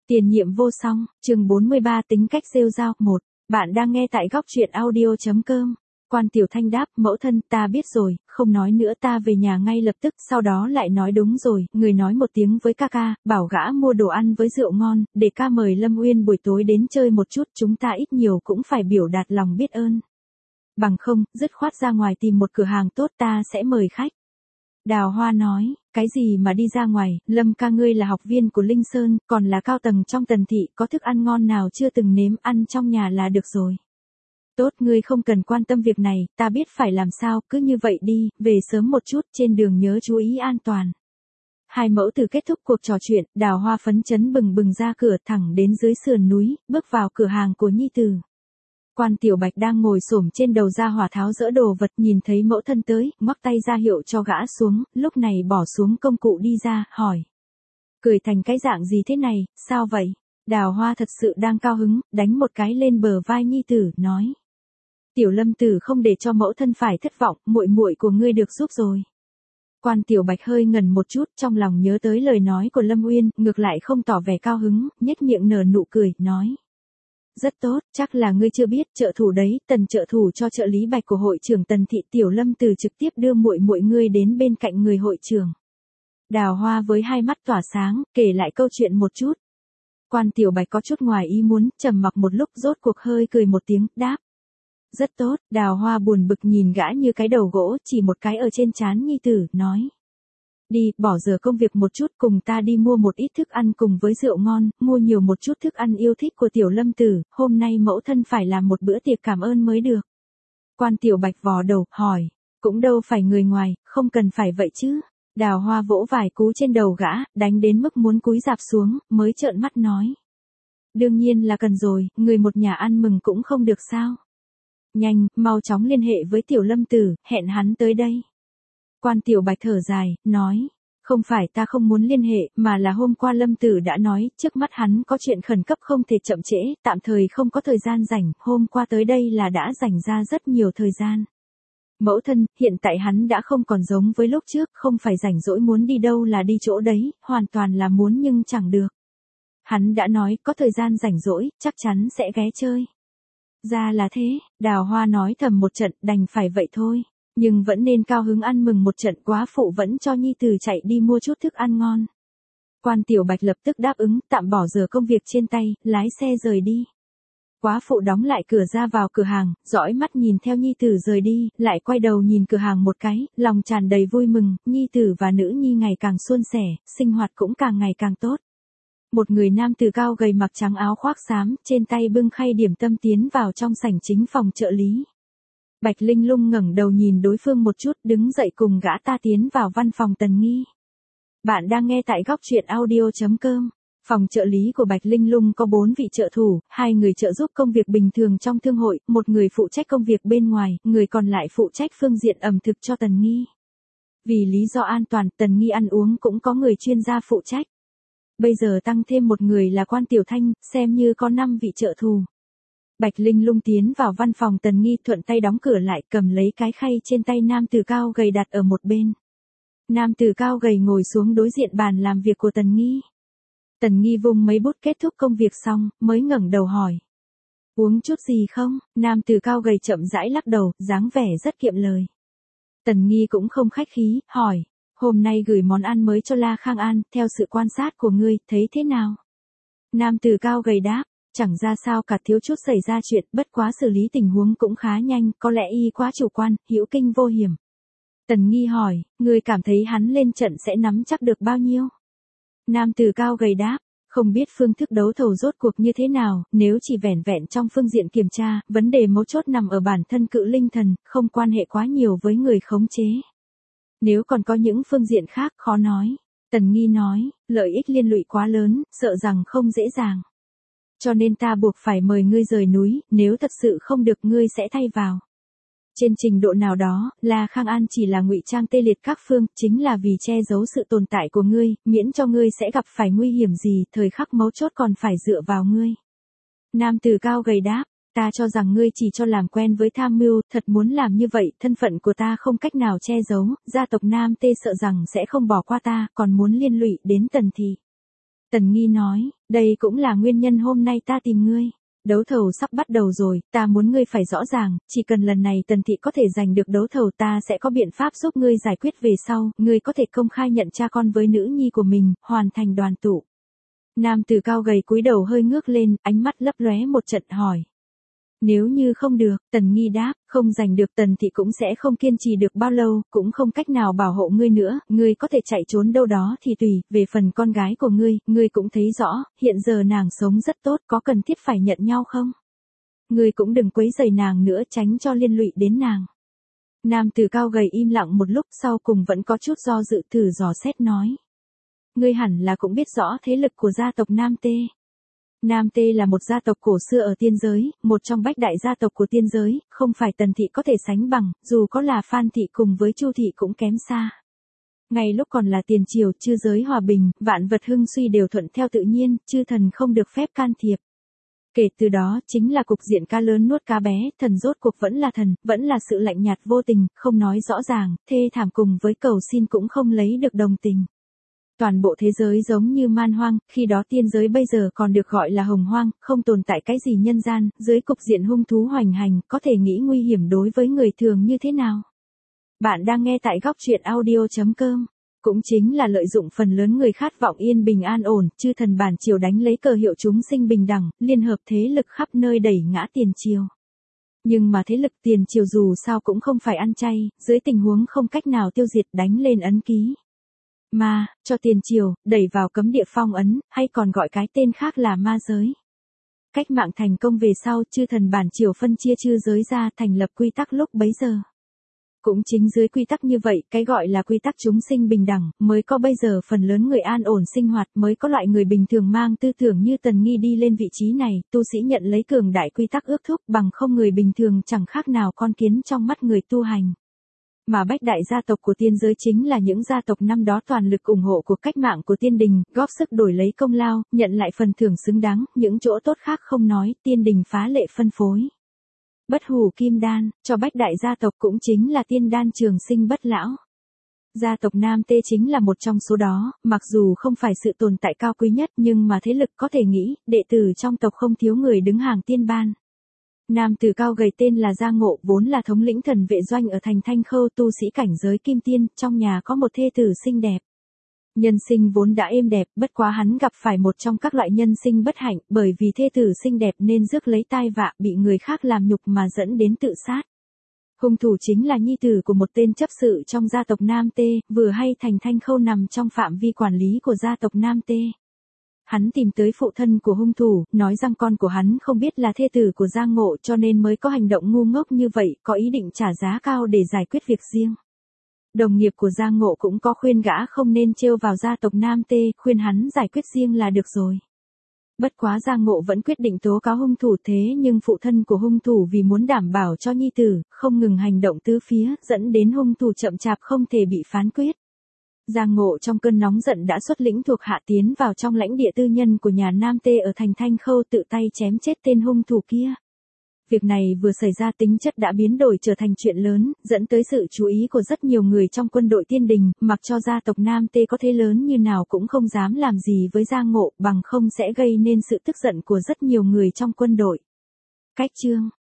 Tiền nhiệm vô song, chương 43 tính cách rêu rao. 1. Bạn đang nghe tại góc truyện audio.com. Quan Tiểu Thanh đáp, mẫu thân, ta biết rồi, không nói nữa, ta về nhà ngay lập tức. Sau đó lại nói, đúng rồi, người nói một tiếng với ca ca, bảo gã mua đồ ăn với rượu ngon, để ca mời Lâm Uyên buổi tối đến chơi một chút, chúng ta ít nhiều cũng phải biểu đạt lòng biết ơn. Bằng không, dứt khoát ra ngoài tìm một cửa hàng tốt, ta sẽ mời khách. Đào Hoa nói, cái gì mà đi ra ngoài, Lâm ca ngươi là học viên của Linh Sơn, còn là cao tầng trong Tần thị, có thức ăn ngon nào chưa từng nếm, ăn trong nhà là được rồi. Tốt, ngươi không cần quan tâm việc này, ta biết phải làm sao, cứ như vậy đi, về sớm một chút, trên đường nhớ chú ý an toàn. Hai mẫu tử kết thúc cuộc trò chuyện, Đào Hoa phấn chấn bừng bừng ra cửa, thẳng đến dưới sườn núi, bước vào cửa hàng của nhi tử. Quan Tiểu Bạch đang ngồi xổm trên đầu ra hỏa tháo dỡ đồ vật, nhìn thấy mẫu thân tới, ngoắc tay ra hiệu cho gã xuống, lúc này bỏ xuống công cụ đi ra, hỏi. Cười thành cái dạng gì thế này, sao vậy? Đào Hoa thật sự đang cao hứng, đánh một cái lên bờ vai nhi tử, nói. Tiểu Lâm tử không để cho mẫu thân phải thất vọng, muội muội của ngươi được giúp rồi. Quan Tiểu Bạch hơi ngẩn một chút, trong lòng nhớ tới lời nói của Lâm Uyên, ngược lại không tỏ vẻ cao hứng, nhếch miệng nở nụ cười, nói. Rất tốt, chắc là ngươi chưa biết, trợ thủ đấy, Tần trợ thủ cho trợ lý Bạch của hội trưởng Tần thị, Tiểu Lâm từ trực tiếp đưa muội muội ngươi đến bên cạnh người hội trưởng. Đào Hoa với hai mắt tỏa sáng, kể lại câu chuyện một chút. Quan Tiểu Bạch có chút ngoài ý muốn, trầm mặc một lúc, rốt cuộc hơi cười một tiếng, đáp. Rất tốt, Đào Hoa buồn bực nhìn gã như cái đầu gỗ, chỉ một cái ở trên trán nhi tử, nói. Đi, bỏ giờ công việc một chút, cùng ta đi mua một ít thức ăn cùng với rượu ngon, mua nhiều một chút thức ăn yêu thích của Tiểu Lâm tử, hôm nay mẫu thân phải làm một bữa tiệc cảm ơn mới được. Quan Tiểu Bạch vò đầu, hỏi, cũng đâu phải người ngoài, không cần phải vậy chứ. Đào Hoa vỗ vài cú trên đầu gã, đánh đến mức muốn cúi rạp xuống, mới trợn mắt nói. Đương nhiên là cần rồi, người một nhà ăn mừng cũng không được sao. Nhanh, mau chóng liên hệ với Tiểu Lâm tử, hẹn hắn tới đây. Quan Tiểu Bạch thở dài, nói, không phải ta không muốn liên hệ, mà là hôm qua Lâm tử đã nói, trước mắt hắn có chuyện khẩn cấp không thể chậm trễ, tạm thời không có thời gian rảnh, hôm qua tới đây là đã dành ra rất nhiều thời gian. Mẫu thân, hiện tại hắn đã không còn giống với lúc trước, không phải rảnh rỗi muốn đi đâu là đi chỗ đấy, hoàn toàn là muốn nhưng chẳng được. Hắn đã nói, có thời gian rảnh rỗi, chắc chắn sẽ ghé chơi. Ra là thế, Đào Hoa nói thầm một trận, đành phải vậy thôi. Nhưng vẫn nên cao hứng ăn mừng một trận, quá phụ vẫn cho nhi tử chạy đi mua chút thức ăn ngon. Quan Tiểu Bạch lập tức đáp ứng, tạm bỏ giờ công việc trên tay, lái xe rời đi. Quá phụ đóng lại cửa ra vào cửa hàng, dõi mắt nhìn theo nhi tử rời đi, lại quay đầu nhìn cửa hàng một cái, lòng tràn đầy vui mừng, nhi tử và nữ nhi ngày càng suôn sẻ, sinh hoạt cũng càng ngày càng tốt. Một người nam tử cao gầy mặc trắng áo khoác xám, trên tay bưng khay điểm tâm tiến vào trong sảnh chính phòng trợ lý. Bạch Linh Lung ngẩng đầu nhìn đối phương một chút, đứng dậy cùng gã ta tiến vào văn phòng Tần Nghi. Bạn đang nghe tại góc truyện audio.com. Phòng trợ lý của Bạch Linh Lung có 4 vị trợ thủ, 2 người trợ giúp công việc bình thường trong thương hội, 1 người phụ trách công việc bên ngoài, người còn lại phụ trách phương diện ẩm thực cho Tần Nghi. Vì lý do an toàn, Tần Nghi ăn uống cũng có người chuyên gia phụ trách. Bây giờ tăng thêm 1 người là Quan Tiểu Thanh, xem như có 5 vị trợ thủ. Bạch Linh Lung tiến vào văn phòng Tần Nghi, thuận tay đóng cửa lại, cầm lấy cái khay trên tay nam tử cao gầy đặt ở một bên. Nam tử cao gầy ngồi xuống đối diện bàn làm việc của Tần Nghi. Tần Nghi vung mấy bút kết thúc công việc xong, mới ngẩng đầu hỏi. Uống chút gì không? Nam tử cao gầy chậm rãi lắc đầu, dáng vẻ rất kiệm lời. Tần Nghi cũng không khách khí, hỏi. Hôm nay gửi món ăn mới cho La Khang An, theo sự quan sát của ngươi, thấy thế nào? Nam tử cao gầy đáp. Chẳng ra sao cả, thiếu chút xảy ra chuyện, bất quá xử lý tình huống cũng khá nhanh, có lẽ y quá chủ quan, hữu kinh vô hiểm. Tần Nghi hỏi, ngươi cảm thấy hắn lên trận sẽ nắm chắc được bao nhiêu? Nam tử cao gầy đáp, không biết phương thức đấu thầu rốt cuộc như thế nào, nếu chỉ vẻn vẹn trong phương diện kiểm tra, vấn đề mấu chốt nằm ở bản thân cự linh thần, không quan hệ quá nhiều với người khống chế. Nếu còn có những phương diện khác, khó nói. Tần Nghi nói, lợi ích liên lụy quá lớn, sợ rằng không dễ dàng. Cho nên ta buộc phải mời ngươi rời núi, nếu thật sự không được ngươi sẽ thay vào. Trên trình độ nào đó, La Khang An chỉ là ngụy trang tê liệt các phương, chính là vì che giấu sự tồn tại của ngươi, miễn cho ngươi sẽ gặp phải nguy hiểm gì, thời khắc mấu chốt còn phải dựa vào ngươi. Nam tử cao gầy đáp, ta cho rằng ngươi chỉ cho làm quen với tham mưu, thật muốn làm như vậy, thân phận của ta không cách nào che giấu, gia tộc Nam Tê sợ rằng sẽ không bỏ qua ta, còn muốn liên lụy đến Tần thị. Tần Nghi nói, đây cũng là nguyên nhân hôm nay ta tìm ngươi. Đấu thầu sắp bắt đầu rồi, ta muốn ngươi phải rõ ràng, chỉ cần lần này Tần thị có thể giành được đấu thầu ta sẽ có biện pháp giúp ngươi giải quyết về sau, ngươi có thể công khai nhận cha con với nữ nhi của mình, hoàn thành đoàn tụ. Nam tử cao gầy cúi đầu hơi ngước lên, ánh mắt lấp lóe một trận hỏi. Nếu như không được, Tần Nghi đáp, không giành được Tần thị cũng sẽ không kiên trì được bao lâu, cũng không cách nào bảo hộ ngươi nữa, ngươi có thể chạy trốn đâu đó thì tùy, về phần con gái của ngươi cũng thấy rõ, hiện giờ nàng sống rất tốt, có cần thiết phải nhận nhau không? Ngươi cũng đừng quấy rầy nàng nữa, tránh cho liên lụy đến nàng. Nam tử cao gầy im lặng một lúc, sau cùng vẫn có chút do dự, thử dò xét nói. Ngươi hẳn là cũng biết rõ thế lực của gia tộc Nam Tê. Nam Tê là một gia tộc cổ xưa ở tiên giới, một trong bách đại gia tộc của tiên giới, không phải Tần thị có thể sánh bằng, dù có là Phan thị cùng với Chu thị cũng kém xa. Ngay lúc còn là tiền triều, chư giới hòa bình, vạn vật hưng suy đều thuận theo tự nhiên, chư thần không được phép can thiệp. Kể từ đó, chính là cục diện cá lớn nuốt cá bé, thần rốt cuộc vẫn là sự lạnh nhạt vô tình, không nói rõ ràng, thê thảm cùng với cầu xin cũng không lấy được đồng tình. Toàn bộ thế giới giống như man hoang, khi đó tiên giới bây giờ còn được gọi là hồng hoang, không tồn tại cái gì nhân gian, dưới cục diện hung thú hoành hành, có thể nghĩ nguy hiểm đối với người thường như thế nào. Bạn đang nghe tại góc truyện audio.com. Cũng chính là lợi dụng phần lớn người khát vọng yên bình an ổn, chư thần bản triều đánh lấy cờ hiệu chúng sinh bình đẳng, liên hợp thế lực khắp nơi đẩy ngã tiền triều. Nhưng mà thế lực tiền triều dù sao cũng không phải ăn chay, dưới tình huống không cách nào tiêu diệt đánh lên ấn ký. Mà, cho tiền triều, đẩy vào cấm địa phong ấn, hay còn gọi cái tên khác là ma giới. Cách mạng thành công về sau, chư thần bản triều phân chia chư giới ra thành lập quy tắc lúc bấy giờ. Cũng chính dưới quy tắc như vậy, cái gọi là quy tắc chúng sinh bình đẳng, mới có bây giờ phần lớn người an ổn sinh hoạt, mới có loại người bình thường mang tư tưởng như Tần Nghi đi lên vị trí này, tu sĩ nhận lấy cường đại quy tắc ước thúc, bằng không người bình thường chẳng khác nào con kiến trong mắt người tu hành. Mà bách đại gia tộc của tiên giới chính là những gia tộc năm đó toàn lực ủng hộ cuộc cách mạng của tiên đình, góp sức đổi lấy công lao, nhận lại phần thưởng xứng đáng, những chỗ tốt khác không nói, tiên đình phá lệ phân phối. Bất hủ kim đan, cho bách đại gia tộc cũng chính là tiên đan trường sinh bất lão. Gia tộc Nam Tê chính là một trong số đó, mặc dù không phải sự tồn tại cao quý nhất nhưng mà thế lực có thể nghĩ, đệ tử trong tộc không thiếu người đứng hàng tiên ban. Nam tử cao gầy tên là Gia Ngộ, vốn là thống lĩnh thần vệ doanh ở thành Thanh Khâu, tu sĩ cảnh giới kim tiên, trong nhà có một thê tử xinh đẹp. Nhân sinh vốn đã êm đẹp, bất quá hắn gặp phải một trong các loại nhân sinh bất hạnh, bởi vì thê tử xinh đẹp nên rước lấy tai vạ, bị người khác làm nhục mà dẫn đến tự sát. Hung thủ chính là nhi tử của một tên chấp sự trong gia tộc Nam Tê, vừa hay thành Thanh Khâu nằm trong phạm vi quản lý của gia tộc Nam Tê. Hắn tìm tới phụ thân của hung thủ, nói rằng con của hắn không biết là thê tử của Gia Ngộ cho nên mới có hành động ngu ngốc như vậy, có ý định trả giá cao để giải quyết việc riêng. Đồng nghiệp của Gia Ngộ cũng có khuyên gã không nên trêu vào gia tộc Nam Tê, khuyên hắn giải quyết riêng là được rồi. Bất quá Gia Ngộ vẫn quyết định tố cáo hung thủ, thế nhưng phụ thân của hung thủ vì muốn đảm bảo cho nhi tử, không ngừng hành động tứ phía, dẫn đến hung thủ chậm chạp không thể bị phán quyết. Gia Ngộ trong cơn nóng giận đã xuất lĩnh thuộc hạ tiến vào trong lãnh địa tư nhân của nhà Nam Tê ở thành Thanh Khâu, tự tay chém chết tên hung thủ kia. Việc này vừa xảy ra tính chất đã biến đổi trở thành chuyện lớn, dẫn tới sự chú ý của rất nhiều người trong quân đội tiên đình, mặc cho gia tộc Nam Tê có thế lớn như nào cũng không dám làm gì với Gia Ngộ, bằng không sẽ gây nên sự tức giận của rất nhiều người trong quân đội. Cách chương